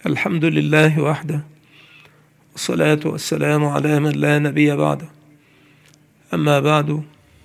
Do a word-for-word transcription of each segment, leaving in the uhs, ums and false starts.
الحمد لله وحده، والصلاة والسلام على من لا نبي بعده. أما بعد،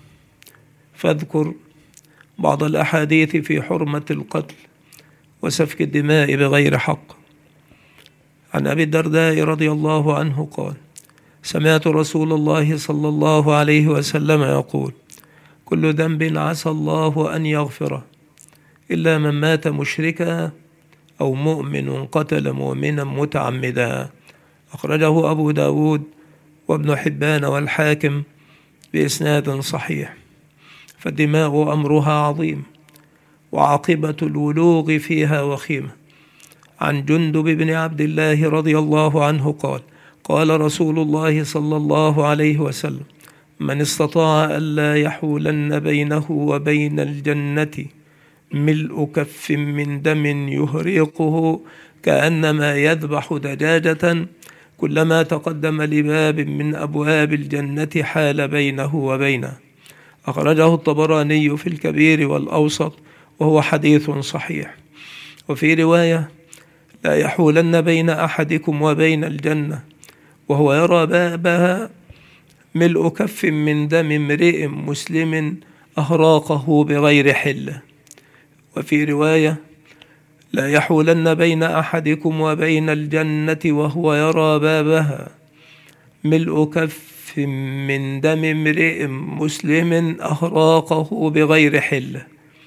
فاذكر بعض الأحاديث في حرمة القتل وسفك الدماء بغير حق. عن أبي الدرداء رضي الله عنه قال: سمعت رسول الله صلى الله عليه وسلم يقول: كل ذنب عسى الله أن يغفره إلا من مات مشركا أو مؤمن قتل مؤمنا متعمدا. أخرجه أبو داود وابن حبان والحاكم بإسناد صحيح. فالدماء أمرها عظيم، وعاقبة الولوغ فيها وخيمة. عن جندب بن عبد الله رضي الله عنه قال: قال رسول الله صلى الله عليه وسلم: من استطاع ألا يحولن بينه وبين الجنة ملء كف من دم يهريقه كأنما يذبح دجاجة، كلما تقدم لباب من أبواب الجنة حال بينه وبينه. أخرجه الطبراني في الكبير والأوسط، وهو حديث صحيح. وفي رواية: لا يحولن بين أحدكم وبين الجنة وهو يرى بابها ملء كف من دم امرئ مسلم أهراقه بغير حله. وفي رواية: لا يحولن بين أحدكم وبين الجنة وهو يرى بابها ملء كف من دم امرئ مسلم أهراقه بغير حله.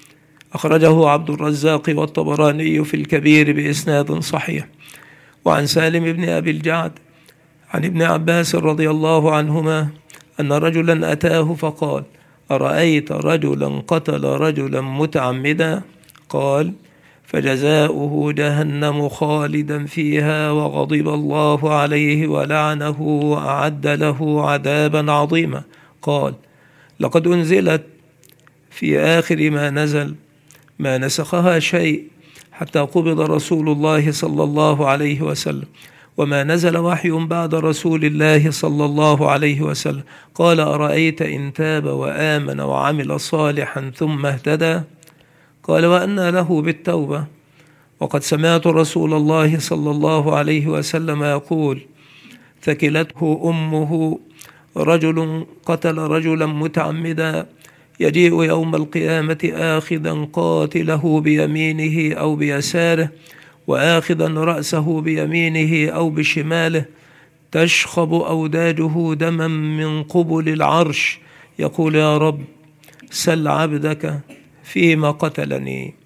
أخرجه عبد الرزاق والطبراني في الكبير بإسناد صحيح. وعن سالم بن أبي الجعد عن ابن عباس رضي الله عنهما أن رجلا أتاه فقال: أرأيت رجلا قتل رجلا متعمدا؟ قال: فجزاؤه جهنم خالدا فيها وغضب الله عليه ولعنه وأعد له عذابا عظيما. قال: لقد أنزلت في آخر ما نزل ما نسخها شيء حتى قبض رسول الله صلى الله عليه وسلم، وما نزل وحي بعد رسول الله صلى الله عليه وسلم. قال: أرأيت إن تاب وآمن وعمل صالحا ثم اهتدى؟ قال: وأنى له بالتوبة؟ وقد سمعت رسول الله صلى الله عليه وسلم يقول: ثكلته أمه رجل قتل رجلا متعمدا، يجيء يوم القيامة آخذا قاتله بيمينه أو بيساره، وآخذا رأسه بيمينه أو بشماله، تشخب أوداجه دما من قبل العرش، يقول: يا رب سل عبدك فيما قتلني.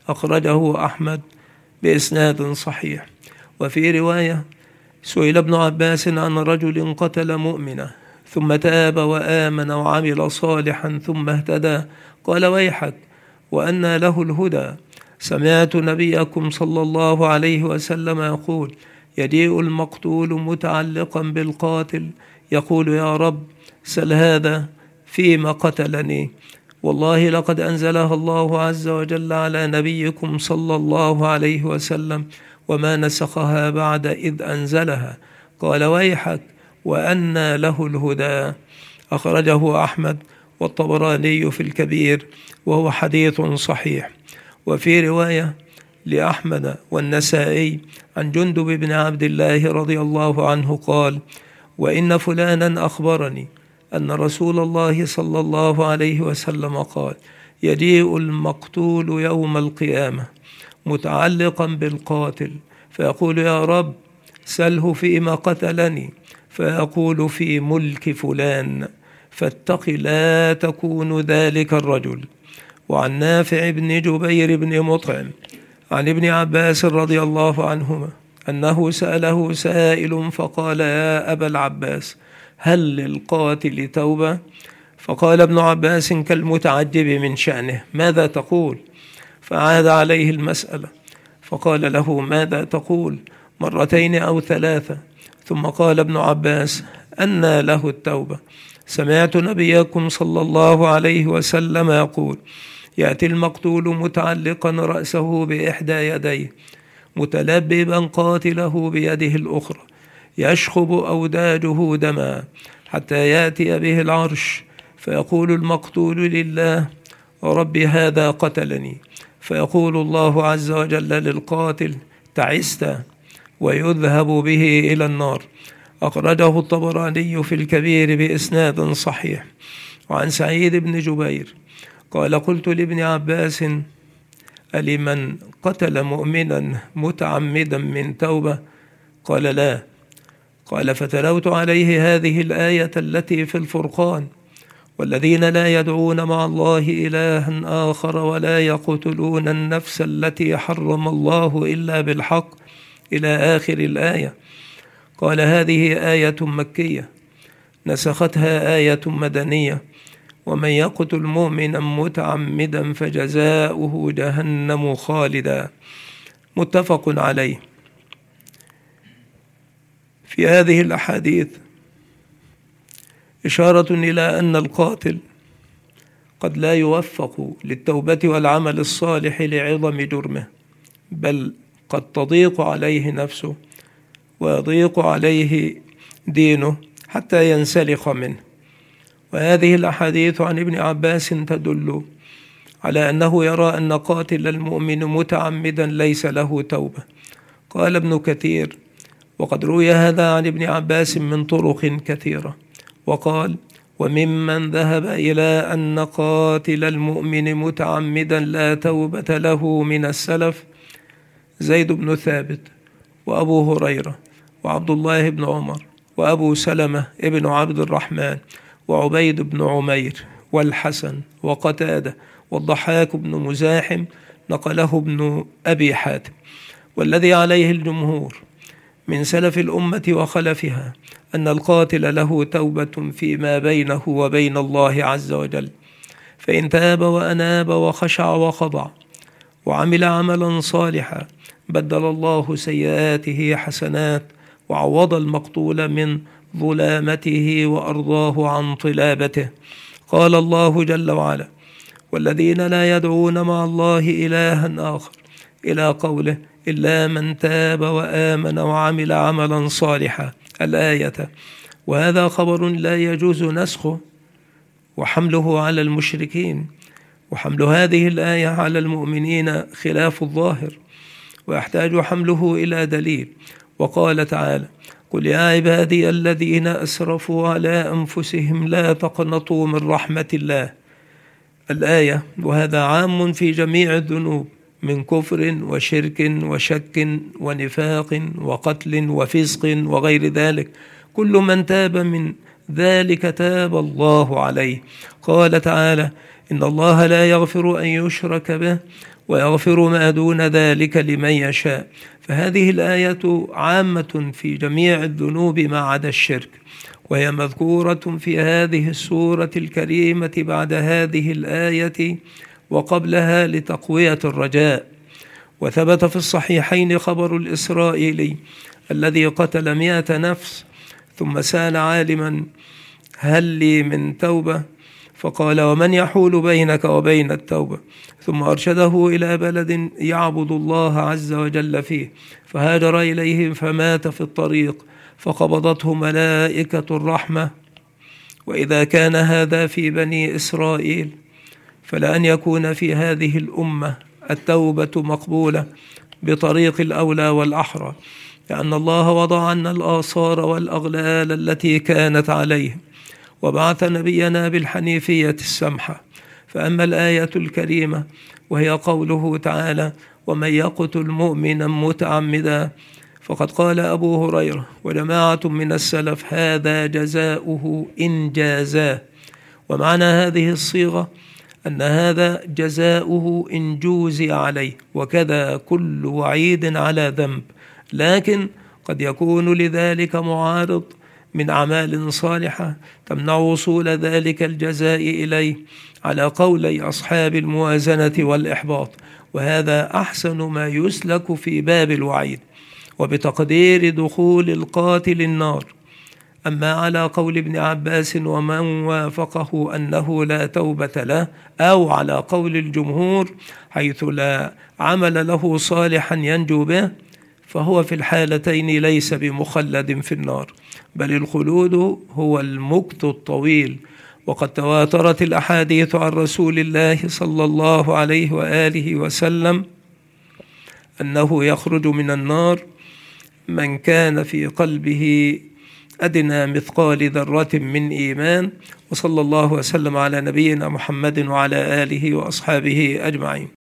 أخرجه أحمد بإسناد صحيح. وفي رواية: سئل ابن عباس عن رجل قتل مؤمنا ثم تاب وآمن وعمل صالحا ثم اهتدى. قال: ويحك، وأنى له الهدى؟ سمعت نبيكم صلى الله عليه وسلم يقول: يجيء المقتول متعلقا بالقاتل، يقول: يا رب سل هذا فيما قتلني. والله لقد أنزلها الله عز وجل على نبيكم صلى الله عليه وسلم، وما نسخها بعد إذ أنزلها. قال: ويحك، وأنى له الهدى؟ أخرجه أحمد والطبراني في الكبير، وهو حديث صحيح. وفي رواية لأحمد والنسائي عن جندب بن عبد الله رضي الله عنه قال: وإن فلانا أخبرني أن رسول الله صلى الله عليه وسلم قال: يجيء المقتول يوم القيامة متعلقا بالقاتل، فيقول: يا رب سله فيما قتلني، فيقول: في ملك فلان، فاتق لا تكون ذلك الرجل. وعن نافع بن جبير بن مطعم عن ابن عباس رضي الله عنهما أنه سأله سائل فقال: يا أبا العباس، هل للقاتل توبة؟ فقال ابن عباس كالمتعجب من شأنه: ماذا تقول؟ فعاد عليه المسألة، فقال له: ماذا تقول؟ مرتين أو ثلاثة. ثم قال ابن عباس: أنى له التوبة؟ سمعت نبيكم صلى الله عليه وسلم يقول: يأتي المقتول متعلقا رأسه بإحدى يديه متلببا قاتله بيده الأخرى، يشخب أوداجه دما حتى يأتي به العرش، فيقول المقتول لله: رب هذا قتلني. فيقول الله عز وجل للقاتل: تعست، ويذهب به إلى النار. أخرجه الطبراني في الكبير بإسناد صحيح. وعن سعيد بن جبير قال قلت لابن عباس ألمن قتل مؤمنا متعمدا من توبة؟ قال لا. قال فتلوت عليه هذه الآية التي في الفرقان: والذين لا يدعون مع الله إلها آخر ولا يقتلون النفس التي حرم الله إلا بالحق إلى آخر الآية. قال هذه آية مكية نسختها آية مدنية: ومن يقتل مؤمنا متعمدا فجزاؤه جهنم خالدا. متفق عليه. في هذه الأحاديث إشارة إلى أن القاتل قد لا يوفق للتوبة والعمل الصالح لعظم جرمه، بل قد تضيق عليه نفسه ويضيق عليه دينه حتى ينسلخ منه. وهذه الأحاديث عن ابن عباس تدل على أنه يرى أن قاتل المؤمن متعمدا ليس له توبة. قال ابن كثير: وقد روي هذا عن ابن عباس من طرق كثيرة. وقال: وممن ذهب إلى أن قاتل المؤمن متعمدا لا توبة له من السلف زيد بن ثابت، وأبو هريرة، وعبد الله بن عمر، وأبو سلمة ابن عبد الرحمن، وعبيد بن عمير، والحسن، وقتادة، والضحاك بن مزاحم، نقله ابن أبي حاتم. والذي عليه الجمهور من سلف الأمة وخلفها أن القاتل له توبة فيما بينه وبين الله عز وجل، فإن تاب وأناب وخشع وخضع وعمل عملا صالحا بدل الله سيئاته حسنات وعوض المقتول من ظلامته وأرضاه عن طلابته. قال الله جل وعلا: والذين لا يدعون مع الله إلها آخر، إلى قوله: إلا من تاب وآمن وعمل عملا صالحا، الآية. وهذا خبر لا يجوز نسخه وحمله على المشركين، وحمل هذه الآية على المؤمنين خلاف الظاهر، ويحتاج حمله إلى دليل. وقال تعالى: قل يا عبادي الذين أسرفوا على أنفسهم لا تقنطوا من رحمة الله، الآية. وهذا عام في جميع الذنوب من كفر وشرك وشك ونفاق وقتل وفسق وغير ذلك. كل من تاب من ذلك تاب الله عليه. قال تعالى: إن الله لا يغفر أن يشرك به ويغفر ما دون ذلك لمن يشاء. فهذه الآية عامة في جميع الذنوب ما عدا الشرك، وهي مذكورة في هذه السورة الكريمة بعد هذه الآية وقبلها لتقوية الرجاء. وثبت في الصحيحين خبر الإسرائيلي الذي قتل مئة نفس ثم سأل عالما: هل لي من توبة؟ فقال: ومن يحول بينك وبين التوبة؟ ثم أرشده إلى بلد يعبد الله عز وجل فيه، فهاجر إليه فمات في الطريق فقبضته ملائكة الرحمة. وإذا كان هذا في بني إسرائيل فلأن يكون في هذه الأمة التوبة مقبولة بطريق الأولى والأحرى، لأن الله وضع عنا الآثار والأغلال التي كانت عليه، وبعث نبينا بالحنيفية السمحة. فأما الآية الكريمة وهي قوله تعالى: ومن يقتل مؤمنا متعمدا، فقد قال أبو هريرة وجماعة من السلف: هذا جزاؤه إن جازاه. ومعنى هذه الصيغة أن هذا جزاؤه إن جوزي عليه، وكذا كل وعيد على ذنب، لكن قد يكون لذلك معارض من أعمال صالحة تمنع وصول ذلك الجزاء إليه، على قولي أصحاب الموازنة والإحباط، وهذا أحسن ما يسلك في باب الوعيد وبتقدير دخول القاتل النار. أما على قول ابن عباس ومن وافقه أنه لا توبة له، أو على قول الجمهور حيث لا عمل له صالحا ينجو به، فهو في الحالتين ليس بمخلد في النار، بل الخلود هو المكث الطويل. وقد تواترت الأحاديث عن رسول الله صلى الله عليه وآله وسلم أنه يخرج من النار من كان في قلبه أدنى مثقال ذرة من إيمان. وصلى الله وسلم على نبينا محمد وعلى آله وأصحابه أجمعين.